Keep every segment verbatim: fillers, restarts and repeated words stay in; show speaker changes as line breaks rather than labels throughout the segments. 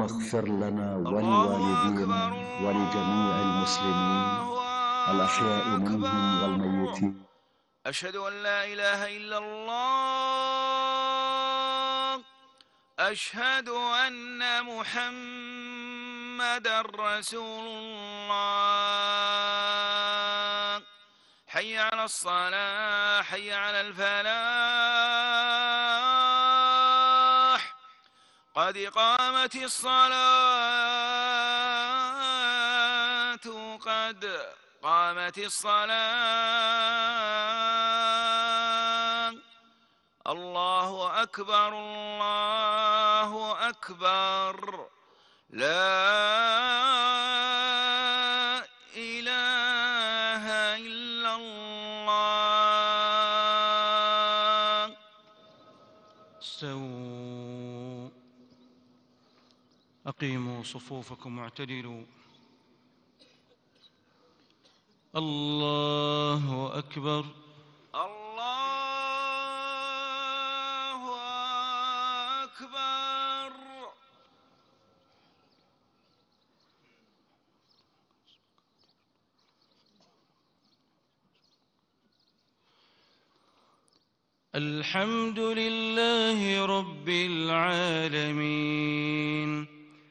اغفر لنا
الله أكبر
ولوالدينا ولجميع المسلمين الأحياء
الله
منهم
أكبر.
والميتين.
أشهد أن لا إله إلا الله. أشهد أن محمدًا رسول الله. حي على الصلاة، حي على الفلاح، قد قامت الصلاة، قد قامت الصلاة. الله أكبر، الله أكبر، لا إله إلا الله.
استووا، أقيموا صفوفكم واعتدلوا. الله أكبر.
الله أكبر.
الحمد لله رب العالمين،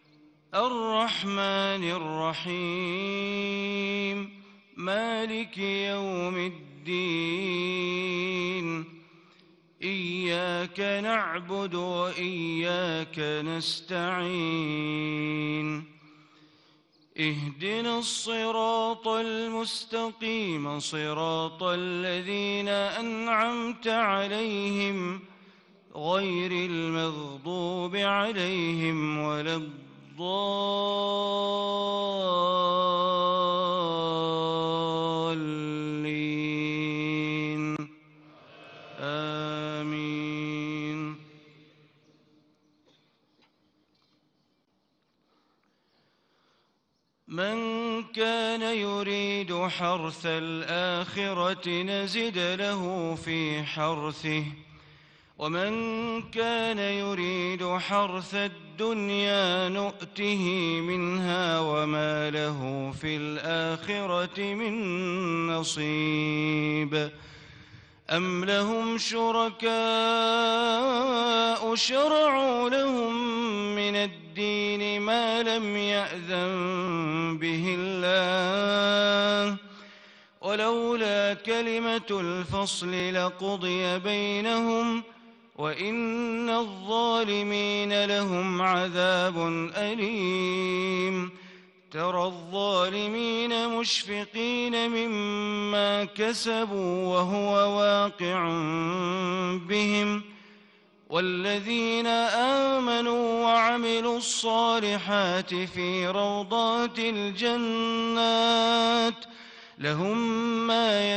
الرحمن الرحيم، مالك يوم الدين. إياك نعبد وإياك نستعين. اهدنا الصراط المستقيم، صراط الذين أنعمت عليهم غير المغضوب عليهم ولا الضالين. آمين. من كان يريد حرث الآخرة نزد له في حرثه، ومن كان يريد حرث الدنيا نؤته منها وما له في الآخرة من نصيب. أم لهم شركاء شرعوا لهم من الدين ما لم يأذن به الله، ولولا كلمة الفصل لقضي بينهم، وإن الظالمين لهم عذاب أليم. ترى الظالمين مشفقين مما كسبوا وهو واقع بهم، والذين آمنوا وعملوا الصالحات في روضات الجنات لهم ما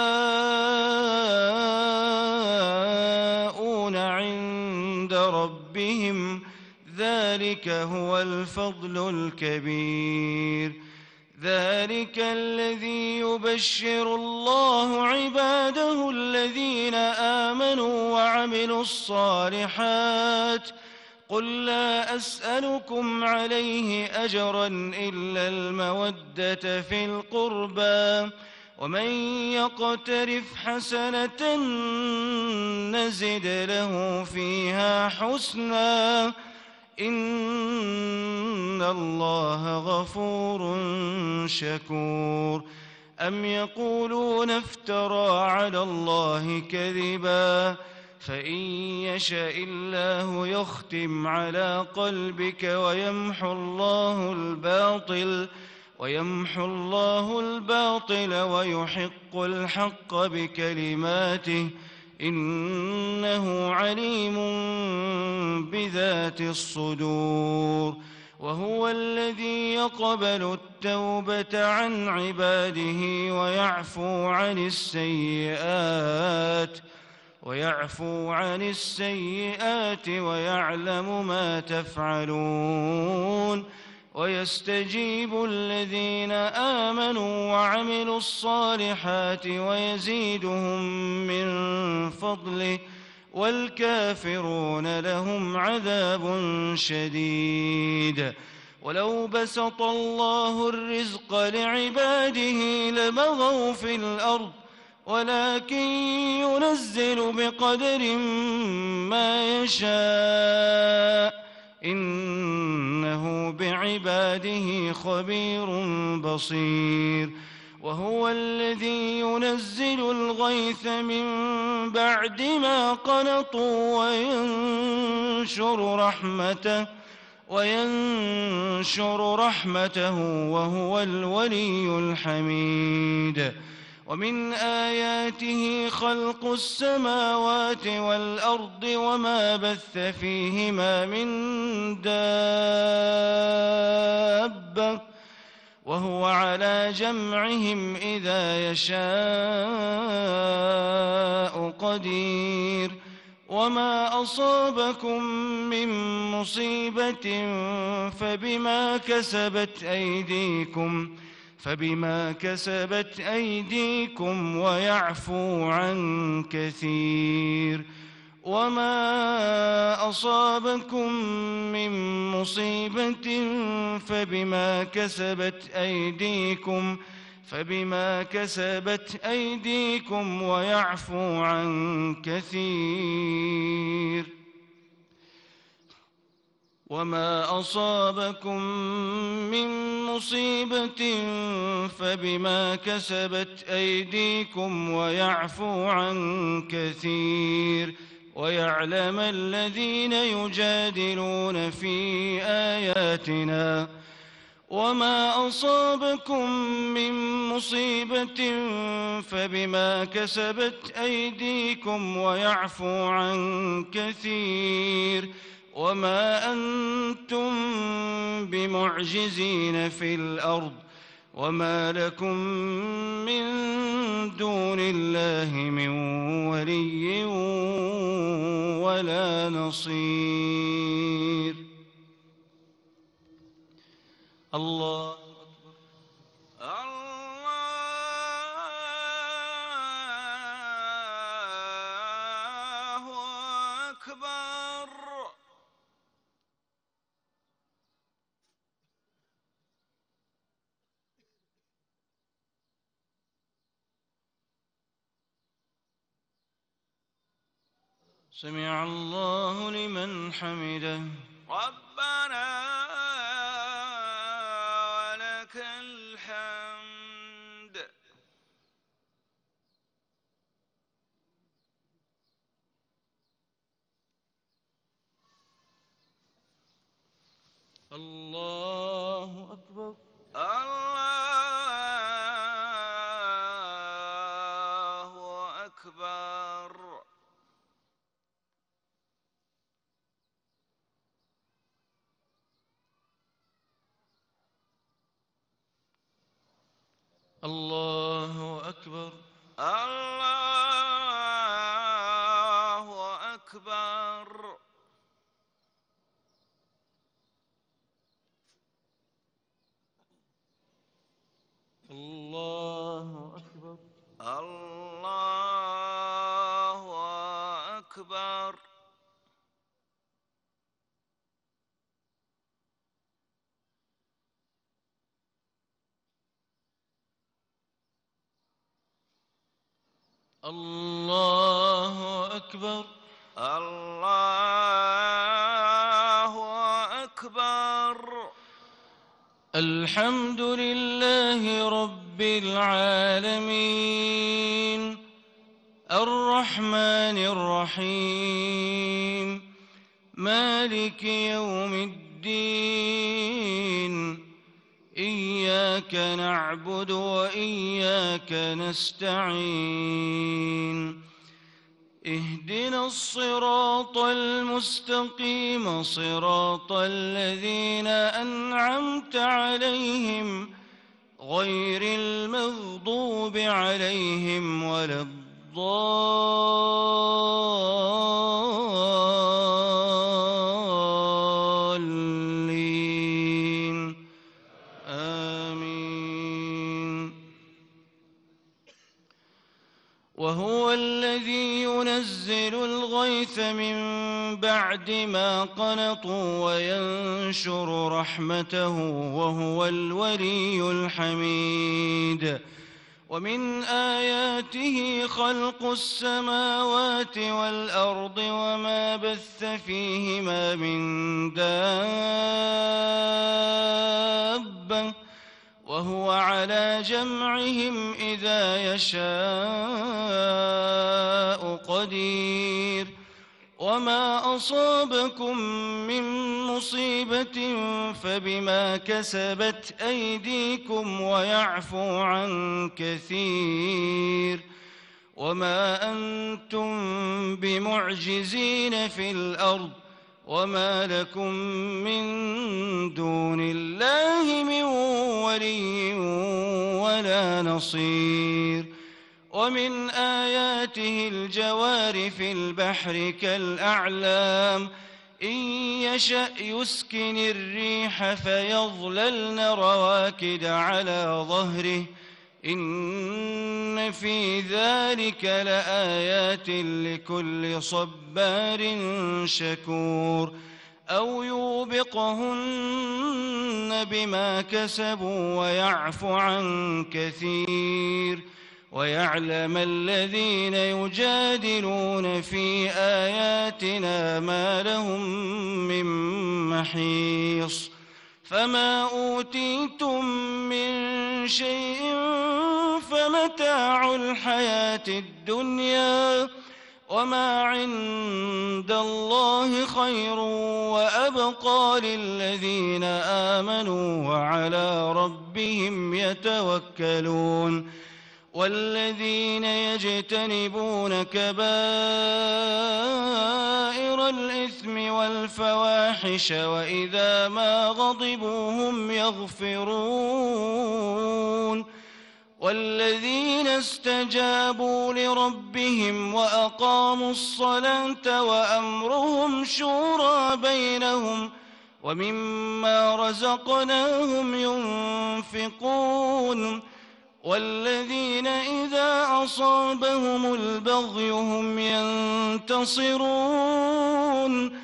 يشاءون عند ربهم، ذلك هو الفضل الكبير. ذلك الذي يبشر الله عباده الذين آمنوا وعملوا الصالحات. قل لا أسألكم عليه أجرا إلا المودة في القربى، ومن يقترف حسنة نزد له فيها حسنا، إن الله غفور شكور. أم يقولون افترى على الله كذبا، فإن يشاء الله يختم على قلبك ويمحو الله الباطل ويمحو الله الباطل ويحق الحق بكلماته، إنه عليم بذات الصدور. وهو الذي يقبل التوبة عن عباده ويعفو عن السيئات ويعفو عن السيئات ويعلم ما تفعلون. ويستجيب الذين آمنوا وعملوا الصالحات ويزيدهم من فضله، والكافرون لهم عذاب شديد. ولو بسط الله الرزق لعباده لبغوا في الأرض ولكن ينزل بقدر ما يشاء إنه بعباده خبير بصير. وهو الذي ينزل الغيث من بعد ما قنطوا وينشر رحمته وينشر رحمته وهو الولي الحميد. ومن آياته خلق السماوات والأرض وما بث فيهما من دابة وهو على جمعهم إذا يشاء قدير. وما أصابكم من مصيبة فبما كسبت أيديكم فبما كسبت أيديكم ويعفو عن كثير. وما أصابكم من مصيبة فبما كسبت أيديكم فبما كسبت أيديكم ويعفو عن كثير. وما أصابكم من مصيبة فبما كسبت أيديكم ويعفو عن كثير. ويعلم الذين يجادلون في آياتنا. وما أصابكم من مصيبة فبما كسبت أيديكم ويعفو عن كثير. وما أنتم بمعجزين في الأرض وما لكم من دون الله من ولي ولا نصير. الله أكبر.
الله أكبر.
سمع الله لمن حمده.
ربنا ولك الحمد.
الله أكبر.
الله أكبر.
الله أكبر.
الله أكبر.
الله أكبر.
الله أكبر.
الله أكبر.
الله أكبر.
الحمد لله رب العالمين الرحمن الرحيم مالك يوم الدين. إياك نعبد وإياك نستعين. اهدنا الصراط المستقيم صراط الذين أنعمت عليهم غير المغضوب عليهم ولا الضالين. آمين. وهو الذي ينزل الغيث الغيث من بعد ما قنطوا وينشر رحمته وهو الولي الحميد. ومن آياته خلق السماوات والأرض وما بث فيهما من دابة وهو على جمعهم إذا يشاء قدير. وما أصابكم من مصيبة فبما كسبت أيديكم ويعفو عن كثير. وما أنتم بمعجزين في الأرض وما لكم من دون الله من ولي ولا نصير. ومن آياته الجوار في البحر كالأعلام إن يشأ يسكن الريح فيظللن رواكد على ظهره إن في ذلك لآيات لكل صبار شكور. أو يوبقهن بما كسبوا ويعفو عن كثير. ويعلم الذين يجادلون في آياتنا ما لهم من محيص. فما أوتيتم من شيء فمتاع الحياة الدنيا وما عند الله خير وأبقى للذين آمنوا وعلى ربهم يتوكلون. والذين يجتنبون كبائر الإثم والفواحش وإذا ما غضبوا هم يغفرون. والذين استجابوا لربهم وأقاموا الصلاة وأمرهم شورى بينهم ومما رزقناهم ينفقون. والذين إذا أصابهم البغي هم ينتصرون.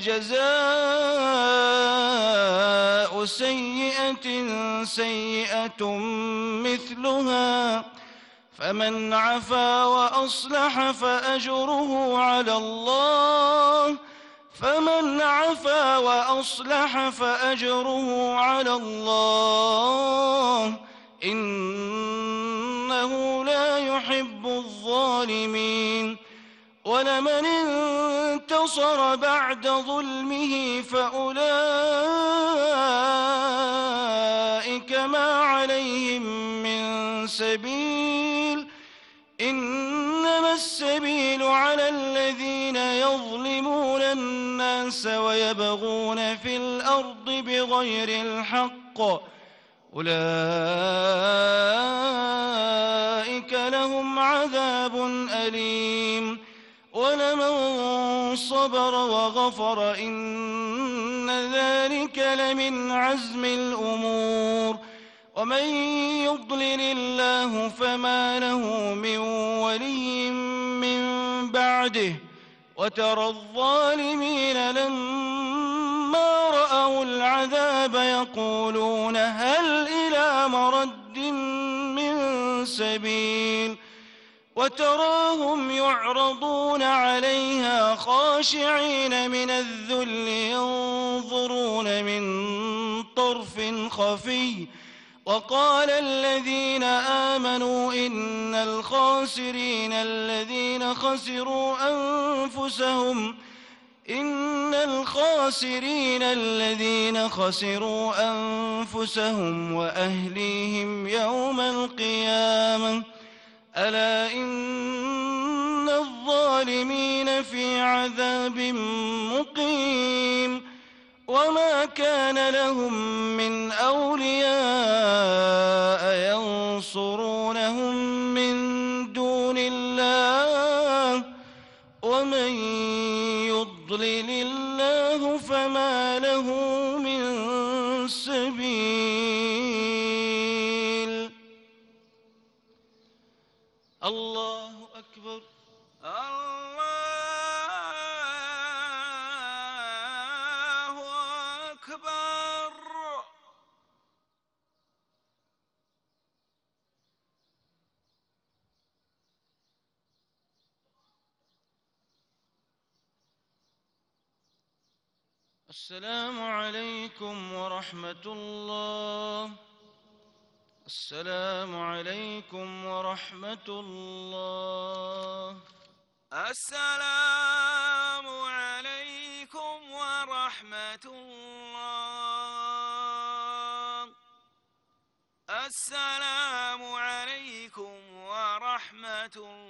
وجزاء سيئة سيئة مثلها فمن عفا وأصلح فأجره على الله فمن عفا وأصلح فأجره على الله إنه لا يحب الظالمين. ولمن انتصر بعد ظلمه فأولئك ما عليهم من سبيل إنما السبيل على الذين يظلمون الناس ويبغون في الأرض بغير الحق أولئك لهم عذاب أليم. ولمن صبر وغفر إن ذلك لمن عزم الأمور. ومن يضلل الله فما له من ولي من بعده. وترى الظالمين لما رأوا العذاب يقولون هل إلى مرد من سبيل. وتراهم يعرضون عليها خاشعين من الذل ينظرون من طرف خفي. وقال الذين آمنوا إن الخاسرين الذين خسروا أنفسهم إن الخاسرين الذين خسروا أنفسهم وأهليهم يوم القيامة ألا إن الظالمين في عذاب مقيم. وما كان لهم من أولياء ينصرونهم من دون الله ومن يضلل الله فما له من سبيل. الله أكبر.
الله
السلام عليكم ورحمة الله. السلام عليكم ورحمة الله.
السلام عليكم ورحمة الله. السلام عليكم ورحمة الله.